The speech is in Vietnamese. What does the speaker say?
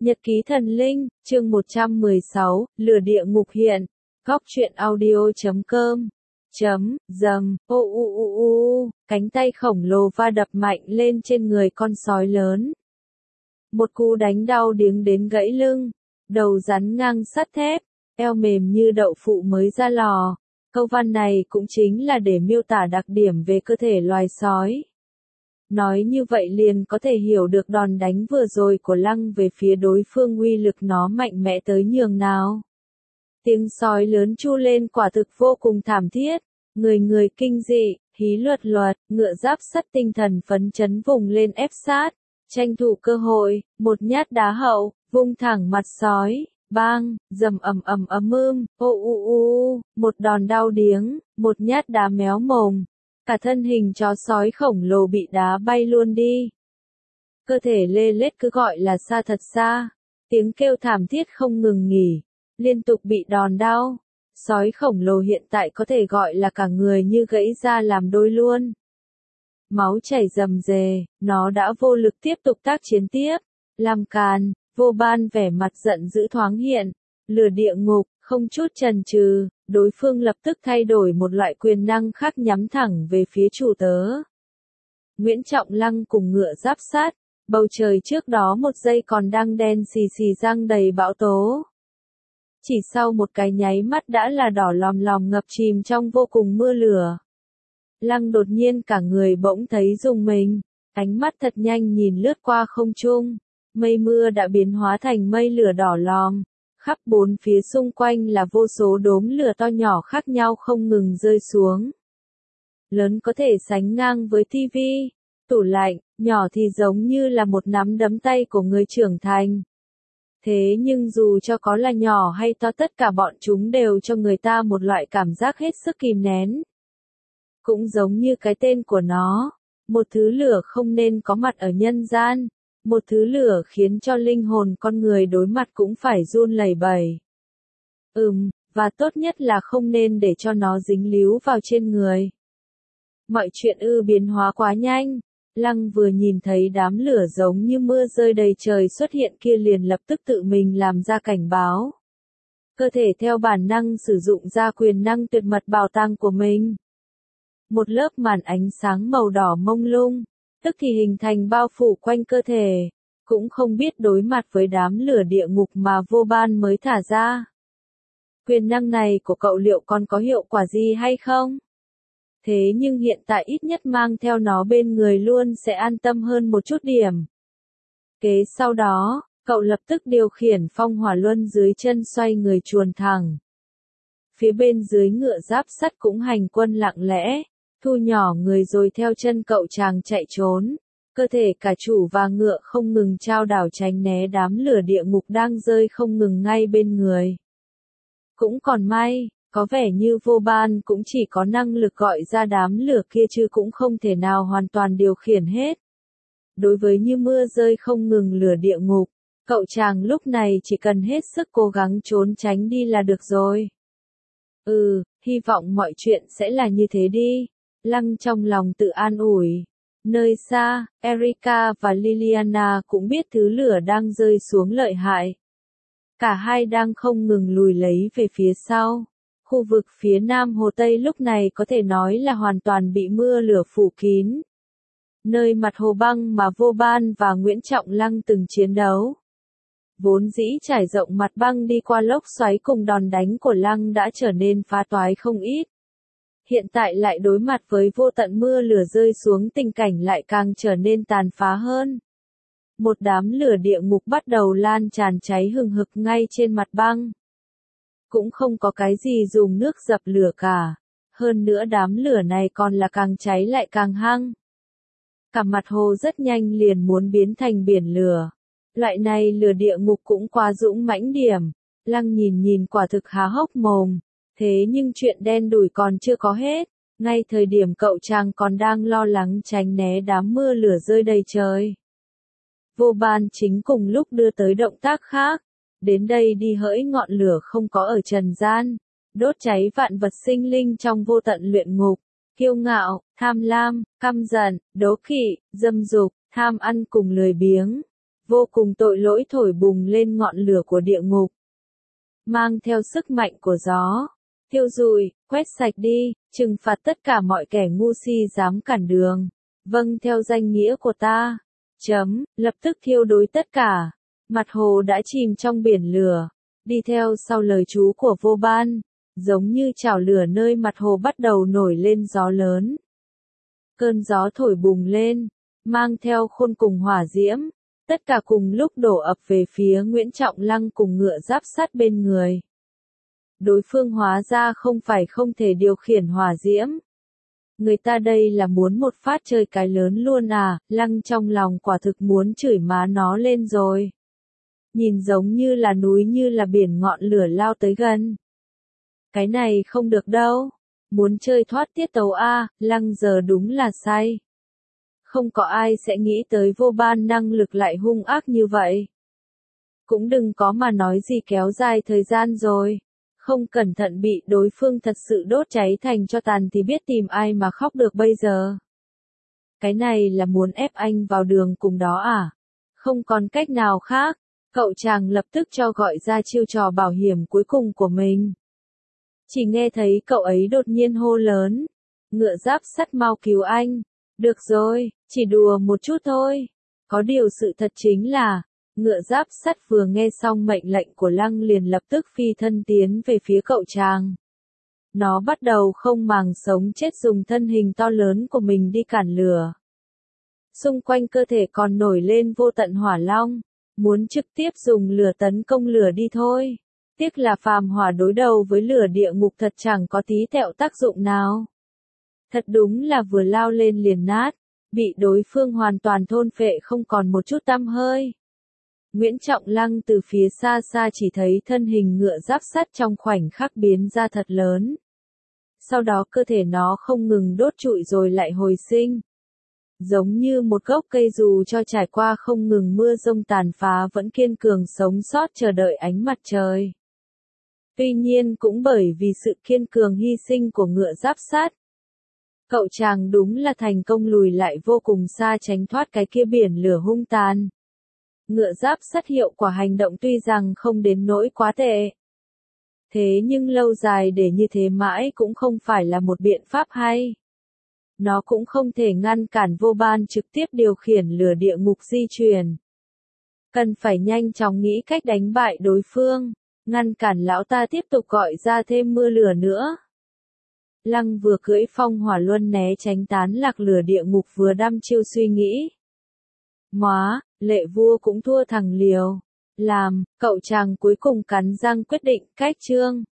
Nhật ký thần linh, chương 116, lửa địa ngục hiện. Góc truyện audio.com Dầm, cánh tay khổng lồ va đập mạnh lên trên người con sói lớn. Một cú đánh đau điếng đến gãy lưng, đầu rắn ngang sắt thép, eo mềm như đậu phụ mới ra lò. Câu văn này cũng chính là để miêu tả đặc điểm về cơ thể loài sói. Nói như vậy liền có thể hiểu được đòn đánh vừa rồi của Lăng về phía đối phương uy lực nó mạnh mẽ tới nhường nào. Tiếng sói lớn tru lên quả thực vô cùng thảm thiết, người kinh dị, hí luật, ngựa giáp sắt tinh thần phấn chấn vùng lên ép sát, tranh thủ cơ hội, một nhát đá hậu, vung thẳng mặt sói, bang, dầm một đòn đau điếng, một nhát đá méo mồm. Cả thân hình chó sói khổng lồ bị đá bay luôn đi. Cơ thể lê lết cứ gọi là xa thật xa, tiếng kêu thảm thiết không ngừng nghỉ, liên tục bị đòn đau. Sói khổng lồ hiện tại có thể gọi là cả người như gãy ra làm đôi luôn. Máu chảy rầm rề, nó đã vô lực tiếp tục tác chiến tiếp. Làm càn, Vô Ban vẻ mặt giận dữ thoáng hiện, lửa địa ngục, không chút chần chừ. Đối phương lập tức thay đổi một loại quyền năng khác nhắm thẳng về phía chủ tớ. Nguyễn Trọng Lăng cùng ngựa giáp sát, bầu trời trước đó một giây còn đang đen xì răng đầy bão tố. Chỉ sau một cái nháy mắt đã là đỏ lòm lòm ngập chìm trong vô cùng mưa lửa. Lăng đột nhiên cả người bỗng thấy rùng mình, ánh mắt thật nhanh nhìn lướt qua không trung, mây mưa đã biến hóa thành mây lửa đỏ lòm. Khắp bốn phía xung quanh là vô số đốm lửa to nhỏ khác nhau không ngừng rơi xuống. Lớn có thể sánh ngang với tivi, tủ lạnh, nhỏ thì giống như là một nắm đấm tay của người trưởng thành. Thế nhưng dù cho có là nhỏ hay to tất cả bọn chúng đều cho người ta một loại cảm giác hết sức kìm nén. Cũng giống như cái tên của nó, một thứ lửa không nên có mặt ở nhân gian. Một thứ lửa khiến cho linh hồn con người đối mặt cũng phải run lẩy bẩy. Và tốt nhất là không nên để cho nó dính líu vào trên người. Mọi chuyện biến hóa quá nhanh. Lăng vừa nhìn thấy đám lửa giống như mưa rơi đầy trời xuất hiện kia liền lập tức tự mình làm ra cảnh báo. Cơ thể theo bản năng sử dụng ra quyền năng tuyệt mật bảo tàng của mình. Một lớp màn ánh sáng màu đỏ mông lung, tức thì hình thành bao phủ quanh cơ thể, cũng không biết đối mặt với đám lửa địa ngục mà Vô Ban mới thả ra. Quyền năng này của cậu liệu còn có hiệu quả gì hay không? Thế nhưng hiện tại ít nhất mang theo nó bên người luôn sẽ an tâm hơn một chút điểm. Kế sau đó, cậu lập tức điều khiển phong hỏa luân dưới chân xoay người chuồn thẳng. Phía bên dưới ngựa giáp sắt cũng hành quân lặng lẽ, thu nhỏ người rồi theo chân cậu chàng chạy trốn. Cơ thể cả chủ và ngựa không ngừng trao đảo tránh né đám lửa địa ngục đang rơi không ngừng ngay bên người. Cũng còn may, có vẻ như Vô Ban cũng chỉ có năng lực gọi ra đám lửa kia chứ cũng không thể nào hoàn toàn điều khiển hết. Đối với như mưa rơi không ngừng lửa địa ngục, cậu chàng lúc này chỉ cần hết sức cố gắng trốn tránh đi là được rồi. Hy vọng mọi chuyện sẽ là như thế đi. Lăng trong lòng tự an ủi. Nơi xa, Erika và Liliana cũng biết thứ lửa đang rơi xuống lợi hại. Cả hai đang không ngừng lùi lấy về phía sau. Khu vực phía nam hồ Tây lúc này có thể nói là hoàn toàn bị mưa lửa phủ kín. Nơi mặt hồ băng mà Vô Ban và Nguyễn Trọng Lăng từng chiến đấu. Vốn dĩ trải rộng mặt băng đi qua lốc xoáy cùng đòn đánh của Lăng đã trở nên phá toái không ít. Hiện tại lại đối mặt với vô tận mưa lửa rơi xuống tình cảnh lại càng trở nên tàn phá hơn. Một đám lửa địa ngục bắt đầu lan tràn cháy hừng hực ngay trên mặt băng. Cũng không có cái gì dùng nước dập lửa cả. Hơn nữa đám lửa này còn là càng cháy lại càng hăng. Cả mặt hồ rất nhanh liền muốn biến thành biển lửa. Loại này lửa địa ngục cũng quá dũng mãnh điểm. Lăng nhìn quả thực há hốc mồm. Thế nhưng chuyện đen đủi còn chưa có hết, ngay thời điểm cậu chàng còn đang lo lắng tránh né đám mưa lửa rơi đầy trời. Vô Ban chính cùng lúc đưa tới động tác khác, đến đây đi hỡi ngọn lửa không có ở trần gian, đốt cháy vạn vật sinh linh trong vô tận luyện ngục, kiêu ngạo, tham lam, căm giận, đố kỵ, dâm dục, tham ăn cùng lười biếng. vô cùng tội lỗi thổi bùng lên ngọn lửa của địa ngục. Mang theo sức mạnh của gió, thiêu rụi, quét sạch đi, trừng phạt tất cả mọi kẻ ngu si dám cản đường. Vâng theo danh nghĩa của ta. Lập tức thiêu đối tất cả. Mặt hồ đã chìm trong biển lửa. Đi theo sau lời chú của vô ban, giống như chảo lửa nơi mặt hồ bắt đầu nổi lên gió lớn. Cơn gió thổi bùng lên, mang theo khôn cùng hỏa diễm, tất cả cùng lúc đổ ập về phía Nguyễn Trọng Lăng cùng ngựa giáp sắt bên người. Đối phương hóa ra không phải không thể điều khiển hỏa diễm. Người ta đây là muốn một phát chơi cái lớn luôn à, Lăng trong lòng quả thực muốn chửi má nó lên rồi. Nhìn giống như là núi như là biển ngọn lửa lao tới gần. Cái này không được đâu. Muốn chơi thoát tiết tấu a, Lăng giờ đúng là say. Không có ai sẽ nghĩ tới vô ban năng lực lại hung ác như vậy. Cũng đừng có mà nói gì kéo dài thời gian rồi. Không cẩn thận bị đối phương thật sự đốt cháy thành cho tàn thì biết tìm ai mà khóc được bây giờ. Cái này là muốn ép anh vào đường cùng đó à? Không còn cách nào khác. Cậu chàng lập tức cho gọi ra chiêu trò bảo hiểm cuối cùng của mình. Chỉ nghe thấy cậu ấy đột nhiên hô lớn. Ngựa giáp sắt mau cứu anh. Được rồi, chỉ đùa một chút thôi. Có điều sự thật chính là, ngựa giáp sắt vừa nghe xong mệnh lệnh của Lăng liền lập tức phi thân tiến về phía cậu chàng. Nó bắt đầu không màng sống chết dùng thân hình to lớn của mình đi cản lửa. Xung quanh cơ thể còn nổi lên vô tận hỏa long, muốn trực tiếp dùng lửa tấn công lửa đi thôi. Tiếc là phàm hỏa đối đầu với lửa địa ngục thật chẳng có tí tẹo tác dụng nào. Thật đúng là vừa lao lên liền nát, bị đối phương hoàn toàn thôn phệ không còn một chút tăm hơi. Nguyễn Trọng Lăng từ phía xa xa chỉ thấy thân hình ngựa giáp sắt trong khoảnh khắc biến ra thật lớn. Sau đó cơ thể nó không ngừng đốt trụi rồi lại hồi sinh. Giống như một gốc cây dù cho trải qua không ngừng mưa giông tàn phá vẫn kiên cường sống sót chờ đợi ánh mặt trời. Tuy nhiên cũng bởi vì sự kiên cường hy sinh của ngựa giáp sắt, cậu chàng đúng là thành công lùi lại vô cùng xa tránh thoát cái kia biển lửa hung tàn. Ngựa giáp sắt hiệu quả hành động tuy rằng không đến nỗi quá tệ. Thế nhưng lâu dài để như thế mãi cũng không phải là một biện pháp hay. Nó cũng không thể ngăn cản vô ban trực tiếp điều khiển lửa địa ngục di chuyển. Cần phải nhanh chóng nghĩ cách đánh bại đối phương, ngăn cản lão ta tiếp tục gọi ra thêm mưa lửa nữa. Lăng vừa cưỡi phong hỏa luân né tránh tán lạc lửa địa ngục vừa đăm chiêu suy nghĩ. Móa, lệ vua cũng thua thằng liều. Làm, cậu chàng cuối cùng cắn răng quyết định cách chương.